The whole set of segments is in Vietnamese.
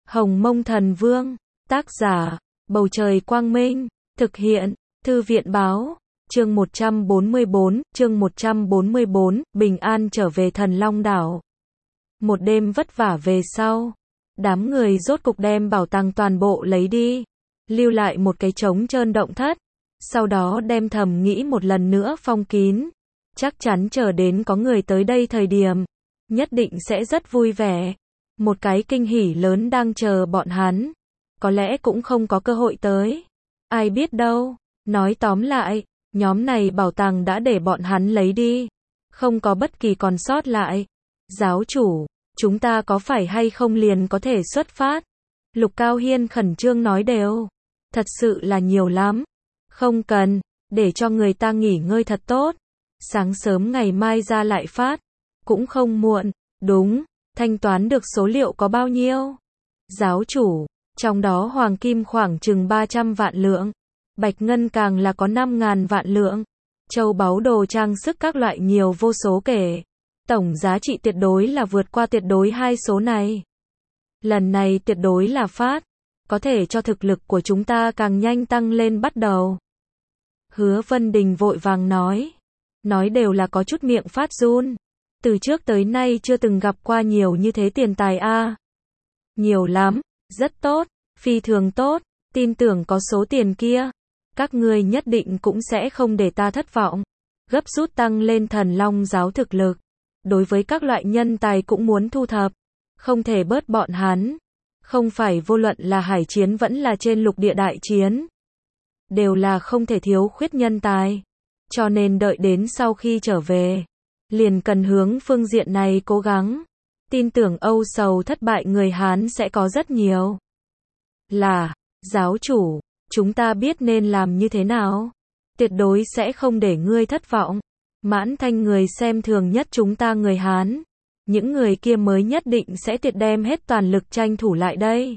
Hồng Mông Thần Vương, tác giả, Bầu Trời Quang Minh, thực hiện, Thư viện Báo, chương 144, Bình An trở về Thần Long Đảo. Một đêm vất vả về sau, đám người rốt cục đem bảo tàng toàn bộ lấy đi, lưu lại một cái trống trơn động thất, sau đó đem thầm nghĩ một lần nữa phong kín, chắc chắn chờ đến có người tới đây thời điểm, nhất định sẽ rất vui vẻ. Một cái kinh hỉ lớn đang chờ bọn hắn, có lẽ cũng không có cơ hội tới. Ai biết đâu, nói tóm lại, nhóm này bảo tàng đã để bọn hắn lấy đi, không có bất kỳ còn sót lại. Giáo chủ, chúng ta có phải hay không liền có thể xuất phát? Lục Cao Hiên khẩn trương nói đều, thật sự là nhiều lắm. Không cần, để cho người ta nghỉ ngơi thật tốt. Sáng sớm ngày mai ra lại phát, cũng không muộn. Đúng, thanh toán được số liệu có bao nhiêu? Giáo chủ, trong đó hoàng kim khoảng chừng 300 vạn lượng, bạch ngân càng là có 5.000 vạn lượng, châu báu đồ trang sức các loại nhiều vô số kể. Tổng giá trị tuyệt đối là vượt qua tuyệt đối hai số này. Lần này tuyệt đối là phát, có thể cho thực lực của chúng ta càng nhanh tăng lên bắt đầu. Hứa Vân Đình vội vàng nói đều là có chút miệng phát run. Từ trước tới nay chưa từng gặp qua nhiều như thế tiền tài a. Nhiều lắm, rất tốt, phi thường tốt, tin tưởng có số tiền kia, các ngươi nhất định cũng sẽ không để ta thất vọng. Gấp rút tăng lên Thần Long giáo thực lực. Đối với các loại nhân tài cũng muốn thu thập, không thể bớt bọn hắn. Không phải vô luận là hải chiến vẫn là trên lục địa đại chiến, đều là không thể thiếu khuyết nhân tài. Cho nên đợi đến sau khi trở về, liền cần hướng phương diện này cố gắng. Tin tưởng âu sầu thất bại người Hán sẽ có rất nhiều. Là, giáo chủ, chúng ta biết nên làm như thế nào. Tuyệt đối sẽ không để ngươi thất vọng. Mãn Thanh người xem thường nhất chúng ta người Hán. Những người kia mới nhất định sẽ tuyệt đem hết toàn lực tranh thủ lại đây.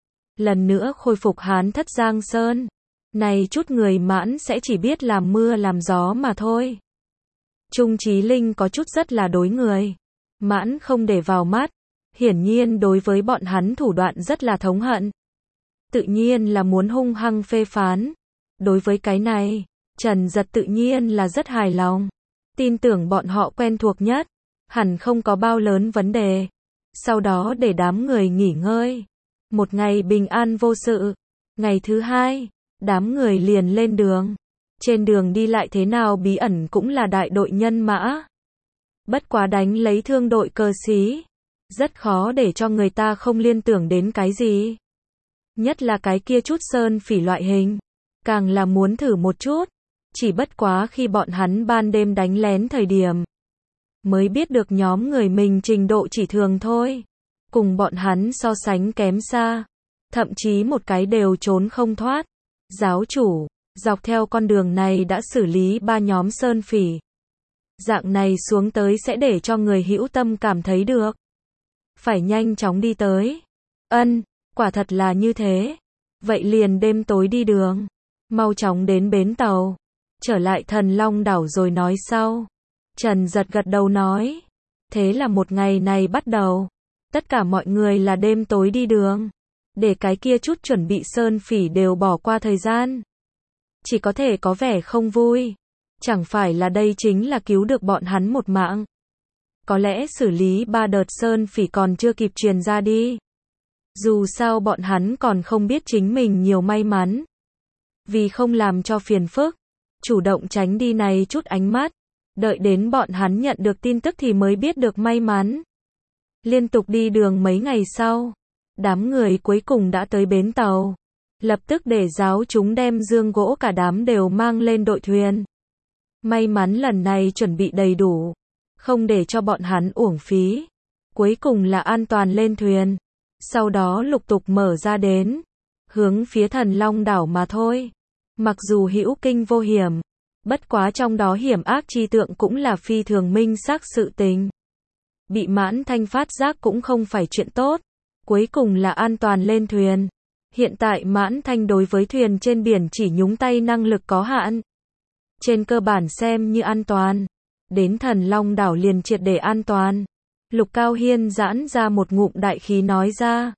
Lần nữa khôi phục Hán thất Giang Sơn. Này chút người Mãn sẽ chỉ biết làm mưa làm gió mà thôi. Trung Chí Linh có chút rất là đối người. Mãn không để vào mắt. Hiển nhiên đối với bọn hắn thủ đoạn rất là thống hận. Tự nhiên là muốn hung hăng phê phán. Đối với cái này, Trần Giật tự nhiên là rất hài lòng. Tin tưởng bọn họ quen thuộc nhất, hẳn không có bao lớn vấn đề. Sau đó để đám người nghỉ ngơi. Một ngày bình an vô sự. Ngày thứ hai, đám người liền lên đường. Trên đường đi lại thế nào bí ẩn cũng là đại đội nhân mã. Bất quá đánh lấy thương đội cơ sĩ, rất khó để cho người ta không liên tưởng đến cái gì. Nhất là cái kia chút sơn phỉ loại hình, càng là muốn thử một chút. Chỉ bất quá khi bọn hắn ban đêm đánh lén thời điểm, mới biết được nhóm người mình trình độ chỉ thường thôi. Cùng bọn hắn so sánh kém xa. Thậm chí một cái đều trốn không thoát. Giáo chủ, dọc theo con đường này đã xử lý 3 nhóm sơn phỉ. Dạng này xuống tới sẽ để cho người hữu tâm cảm thấy được. Phải nhanh chóng đi tới. Ân, quả thật là như thế. Vậy liền đêm tối đi đường. Mau chóng đến bến tàu. Trở lại Thần Long đảo rồi nói sau. Trần Giật gật đầu nói. Thế là một ngày này bắt đầu. Tất cả mọi người là đêm tối đi đường. Để cái kia chút chuẩn bị sơn phỉ đều bỏ qua thời gian. Chỉ có thể có vẻ không vui. Chẳng phải là đây chính là cứu được bọn hắn một mạng. Có lẽ xử lý 3 đợt sơn phỉ còn chưa kịp truyền ra đi. Dù sao bọn hắn còn không biết chính mình nhiều may mắn. Vì không làm cho phiền phức, chủ động tránh đi này chút ánh mắt. Đợi đến bọn hắn nhận được tin tức thì mới biết được may mắn. Liên tục đi đường mấy ngày sau, đám người cuối cùng đã tới bến tàu. Lập tức để giáo chúng đem dương gỗ cả đám đều mang lên đội thuyền. May mắn lần này chuẩn bị đầy đủ, không để cho bọn hắn uổng phí. Cuối cùng là an toàn lên thuyền. Sau đó lục tục mở ra đến, hướng phía Thần Long đảo mà thôi. Mặc dù hữu kinh vô hiểm, bất quá trong đó hiểm ác chi tượng cũng là phi thường minh xác sự tình. Bị Mãn Thanh phát giác cũng không phải chuyện tốt. Cuối cùng là an toàn lên thuyền. Hiện tại Mãn Thanh đối với thuyền trên biển chỉ nhúng tay năng lực có hạn. Trên cơ bản xem như an toàn. Đến Thần Long đảo liền triệt để an toàn. Lục Cao Hiên giãn ra một ngụm đại khí nói ra.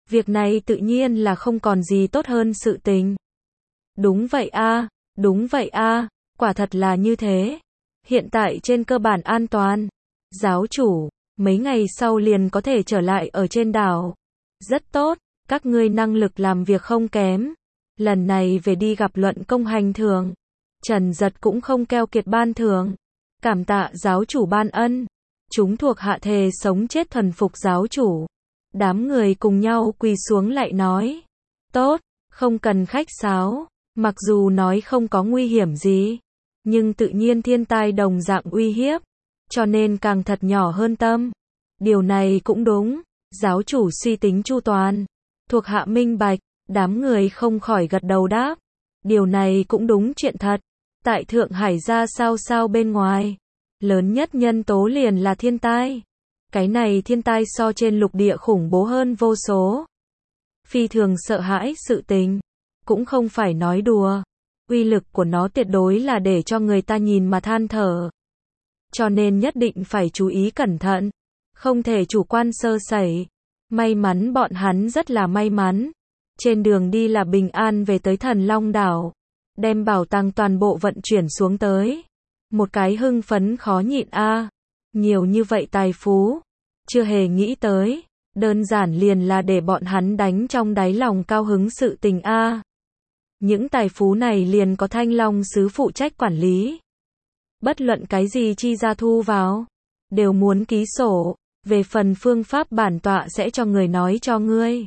Việc này tự nhiên là không còn gì tốt hơn sự tình. Đúng vậy a, đúng vậy a, quả thật là như thế. Hiện tại trên cơ bản an toàn. Giáo chủ, mấy ngày sau liền có thể trở lại ở trên đảo. Rất tốt, các ngươi năng lực làm việc không kém. Lần này về đi gặp luận công hành thưởng. Trần Giật cũng không keo kiệt ban thưởng. Cảm tạ giáo chủ ban ân. Chúng thuộc hạ thề sống chết thuần phục giáo chủ. Đám người cùng nhau quỳ xuống lại nói. Tốt, không cần khách sáo. Mặc dù nói không có nguy hiểm gì, nhưng tự nhiên thiên tai đồng dạng uy hiếp, cho nên càng thật nhỏ hơn tâm. Điều này cũng đúng, giáo chủ suy tính chu toàn, thuộc hạ minh bạch, đám người không khỏi gật đầu đáp. Điều này cũng đúng chuyện thật, tại Thượng Hải ra sao bên ngoài, lớn nhất nhân tố liền là thiên tai. Cái này thiên tai so trên lục địa khủng bố hơn vô số. Phi thường sợ hãi sự tình. Cũng không phải nói đùa, uy lực của nó tuyệt đối là để cho người ta nhìn mà than thở. Cho nên nhất định phải chú ý cẩn thận, không thể chủ quan sơ sẩy. May mắn bọn hắn rất là may mắn. Trên đường đi là bình an về tới Thần Long đảo, đem bảo tàng toàn bộ vận chuyển xuống tới. Một cái hưng phấn khó nhịn a, nhiều như vậy tài phú, chưa hề nghĩ tới, đơn giản liền là để bọn hắn đánh trong đáy lòng cao hứng sự tình a. Những tài phú này liền có Thanh Long sứ phụ trách quản lý. Bất luận cái gì chi ra thu vào, đều muốn ký sổ, về phần phương pháp bản tọa sẽ cho người nói cho ngươi.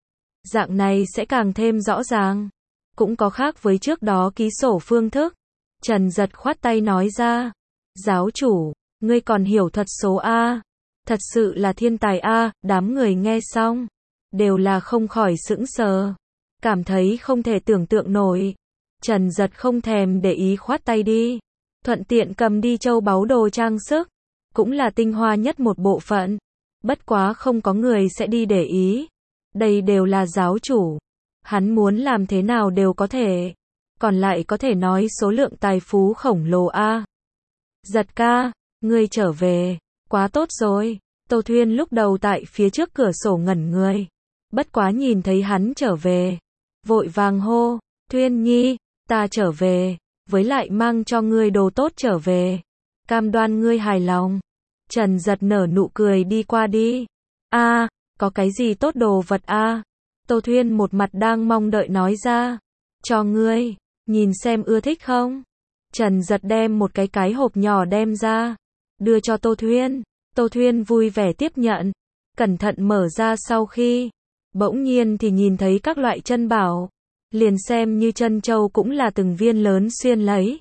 Dạng này sẽ càng thêm rõ ràng, cũng có khác với trước đó ký sổ phương thức. Trần Giật khoát tay nói ra, giáo chủ, ngươi còn hiểu thuật số A, thật sự là thiên tài A. Đám người nghe xong, đều là không khỏi sững sờ. Cảm thấy không thể tưởng tượng nổi. Trần Giật không thèm để ý khoát tay đi. Thuận tiện cầm đi châu báu đồ trang sức. Cũng là tinh hoa nhất một bộ phận. Bất quá không có người sẽ đi để ý. Đây đều là giáo chủ. Hắn muốn làm thế nào đều có thể. Còn lại có thể nói số lượng tài phú khổng lồ a. Giật ca, ngươi trở về. Quá tốt rồi. Tô Thuyên lúc đầu tại phía trước cửa sổ ngẩn người. Bất quá nhìn thấy hắn trở về, vội vàng hô, Thuyên Nhi, ta trở về, với lại mang cho ngươi đồ tốt trở về. Cam đoan ngươi hài lòng. Trần Giật nở nụ cười đi qua đi. A, có cái gì tốt đồ vật a? Tô Thuyên một mặt đang mong đợi nói ra. Cho ngươi, nhìn xem ưa thích không? Trần Giật đem một cái hộp nhỏ đem ra, đưa cho Tô Thuyên. Tô Thuyên vui vẻ tiếp nhận, cẩn thận mở ra sau khi, bỗng nhiên thì nhìn thấy các loại chân bảo, liền xem như chân châu cũng là từng viên lớn xuyên lấy.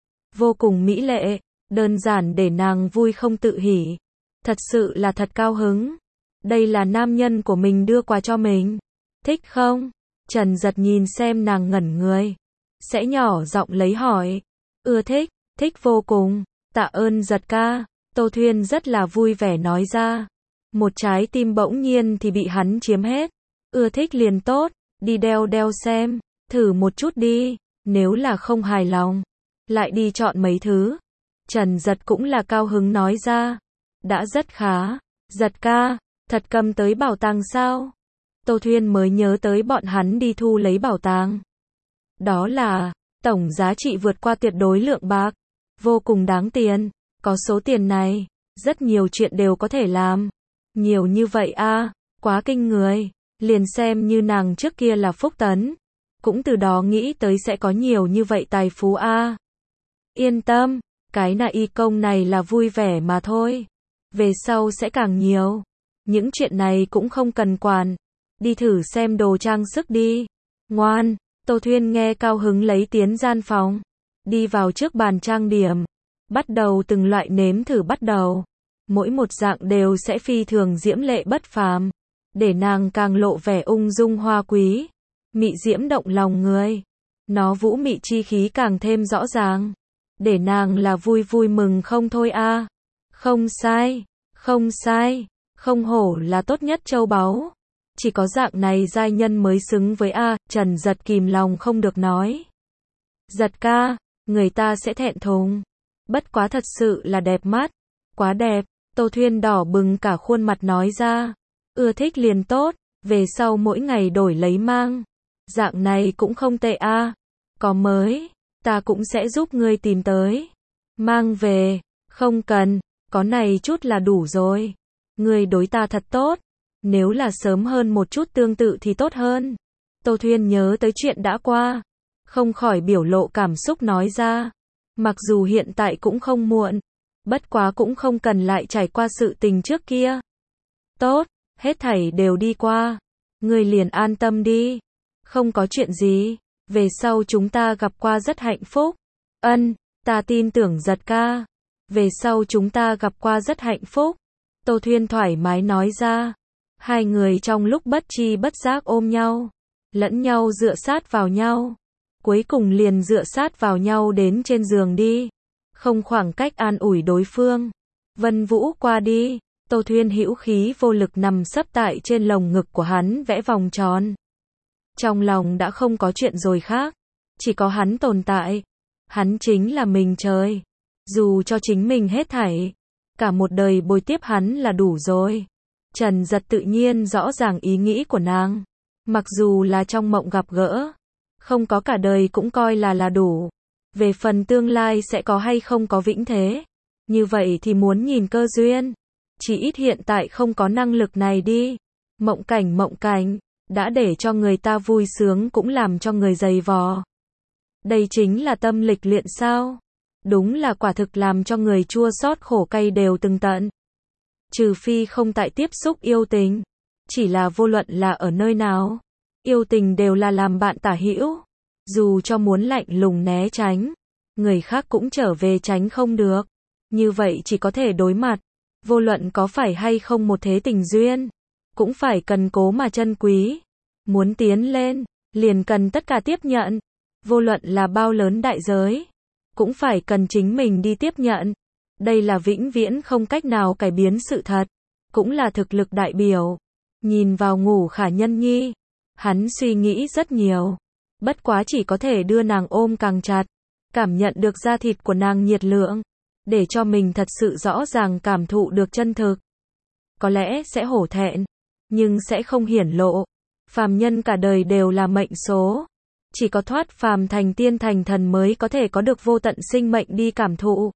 Vô cùng mỹ lệ, đơn giản để nàng vui không tự hỉ. Thật sự là thật cao hứng. Đây là nam nhân của mình đưa quà cho mình. Thích không? Trần Giật nhìn xem nàng ngẩn người, sẽ nhỏ giọng lấy hỏi. Ưa thích, thích vô cùng, tạ ơn Giật ca. Tô Thuyên rất là vui vẻ nói ra. Một trái tim bỗng nhiên thì bị hắn chiếm hết. Ưa thích liền tốt, đi đeo xem, thử một chút đi, nếu là không hài lòng, lại đi chọn mấy thứ. Trần Giật cũng là cao hứng nói ra. Đã rất khá. Giật ca, thật cầm tới bảo tàng sao? Tô Thuyên mới nhớ tới bọn hắn đi thu lấy bảo tàng. Đó là, tổng giá trị vượt qua tuyệt đối lượng bạc. Vô cùng đáng tiền. Có số tiền này, rất nhiều chuyện đều có thể làm. Nhiều như vậy a, quá kinh người. Liền xem như nàng trước kia là Phúc Tấn, cũng từ đó nghĩ tới sẽ có nhiều như vậy tài phú a. Yên tâm, cái nạ y công này là vui vẻ mà thôi. Về sau sẽ càng nhiều. Những chuyện này cũng không cần quản. Đi thử xem đồ trang sức đi. Ngoan, Tô Thuyên nghe cao hứng lấy tiến gian phòng. Đi vào trước bàn trang điểm. Bắt đầu từng loại nếm thử bắt đầu. Mỗi một dạng đều sẽ phi thường diễm lệ bất phàm. Để nàng càng lộ vẻ ung dung hoa quý. Mị diễm động lòng người. Nó vũ mị chi khí càng thêm rõ ràng. Để nàng là vui vui mừng không thôi a. Không sai, không sai. Không hổ là tốt nhất châu báu. Chỉ có dạng này giai nhân mới xứng với a. Trần Giật kìm lòng không được nói. Giật ca, người ta sẽ thẹn thùng. Bất quá thật sự là đẹp mắt. Quá đẹp. Tô Thuyên đỏ bừng cả khuôn mặt nói ra. Ưa thích liền tốt. về sau mỗi ngày đổi lấy mang. Dạng này cũng không tệ a. Có mới, ta cũng sẽ giúp ngươi tìm tới. Mang về, không cần, có này chút là đủ rồi. Ngươi đối ta thật tốt, nếu là sớm hơn một chút tương tự thì tốt hơn. Tô Thuyên nhớ tới chuyện đã qua, không khỏi biểu lộ cảm xúc nói ra. Mặc dù hiện tại cũng không muộn, bất quá cũng không cần lại trải qua sự tình trước kia. Tốt, hết thảy đều đi qua, ngươi liền an tâm đi, không có chuyện gì, về sau chúng ta gặp qua rất hạnh phúc. Ân, ta tin tưởng Giật ca, về sau chúng ta gặp qua rất hạnh phúc. Tô Thuyên thoải mái nói ra, hai người trong lúc bất tri bất giác ôm nhau, lẫn nhau dựa sát vào nhau, cuối cùng liền dựa sát vào nhau đến trên giường đi, không khoảng cách an ủi đối phương. Vân Vũ qua đi, Tô Thuyên hữu khí vô lực nằm sấp tại trên lồng ngực của hắn vẽ vòng tròn. Trong lòng đã không có chuyện rồi khác, chỉ có hắn tồn tại. Hắn chính là mình trời. Dù cho chính mình hết thảy, cả một đời bồi tiếp hắn là đủ rồi. Trần Giật tự nhiên rõ ràng ý nghĩ của nàng. Mặc dù là trong mộng gặp gỡ, không có cả đời cũng coi là đủ. Về phần tương lai sẽ có hay không có vĩnh thế, như vậy thì muốn nhìn cơ duyên. Chỉ ít hiện tại không có năng lực này đi. Mộng cảnh, đã để cho người ta vui sướng cũng làm cho người dày vò. Đây chính là tâm lịch luyện sao? Đúng là quả thực làm cho người chua xót khổ cay đều từng tận. Trừ phi không tại tiếp xúc yêu tình, chỉ là vô luận là ở nơi nào, yêu tình đều là làm bạn tả hữu. Dù cho muốn lạnh lùng né tránh, người khác cũng trở về tránh không được. Như vậy chỉ có thể đối mặt, vô luận có phải hay không một thế tình duyên, cũng phải cần cố mà trân quý. Muốn tiến lên, liền cần tất cả tiếp nhận. Vô luận là bao lớn đại giới, cũng phải cần chính mình đi tiếp nhận. Đây là vĩnh viễn không cách nào cải biến sự thật, cũng là thực lực đại biểu. Nhìn vào Ngũ Khả Nhân Nhi, hắn suy nghĩ rất nhiều, bất quá chỉ có thể đưa nàng ôm càng chặt, cảm nhận được da thịt của nàng nhiệt lượng, để cho mình thật sự rõ ràng cảm thụ được chân thực. Có lẽ sẽ hổ thẹn, nhưng sẽ không hiển lộ. Phàm nhân cả đời đều là mệnh số, chỉ có thoát phàm thành tiên thành thần mới có thể có được vô tận sinh mệnh đi cảm thụ.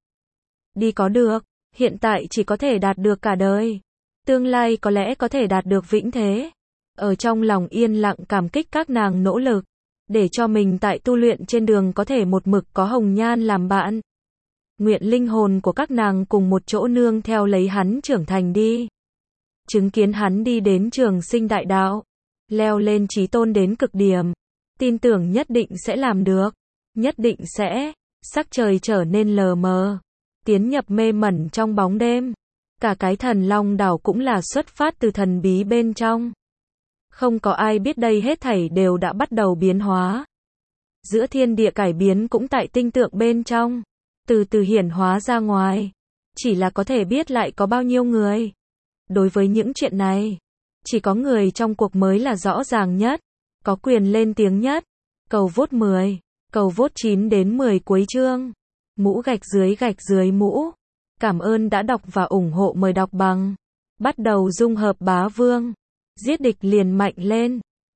Đi có được, hiện tại chỉ có thể đạt được cả đời, tương lai có lẽ có thể đạt được vĩnh thế. Ở trong lòng yên lặng cảm kích các nàng nỗ lực, để cho mình tại tu luyện trên đường có thể một mực có Hồng Nhan làm bạn. Nguyện linh hồn của các nàng cùng một chỗ nương theo lấy hắn trưởng thành đi. Chứng kiến hắn đi đến trường sinh đại đạo, leo lên chí tôn đến cực điểm. Tin tưởng nhất định sẽ làm được, nhất định sẽ. Sắc trời trở nên lờ mờ, tiến nhập mê mẩn trong bóng đêm. Cả cái Thần Long đảo cũng là xuất phát từ thần bí bên trong. Không có ai biết đây hết thảy đều đã bắt đầu biến hóa. Giữa thiên địa cải biến cũng tại tinh tượng bên trong, từ từ hiển hóa ra ngoài. Chỉ là có thể biết lại có bao nhiêu người. Đối với những chuyện này, chỉ có người trong cuộc mới là rõ ràng nhất, có quyền lên tiếng nhất. Cầu vote 10, cầu vote 9 đến 10 cuối chương. Mũ gạch dưới mũ. Cảm ơn đã đọc và ủng hộ, mời đọc bằng. Bắt đầu dung hợp bá vương. Giết địch liền mạnh lên.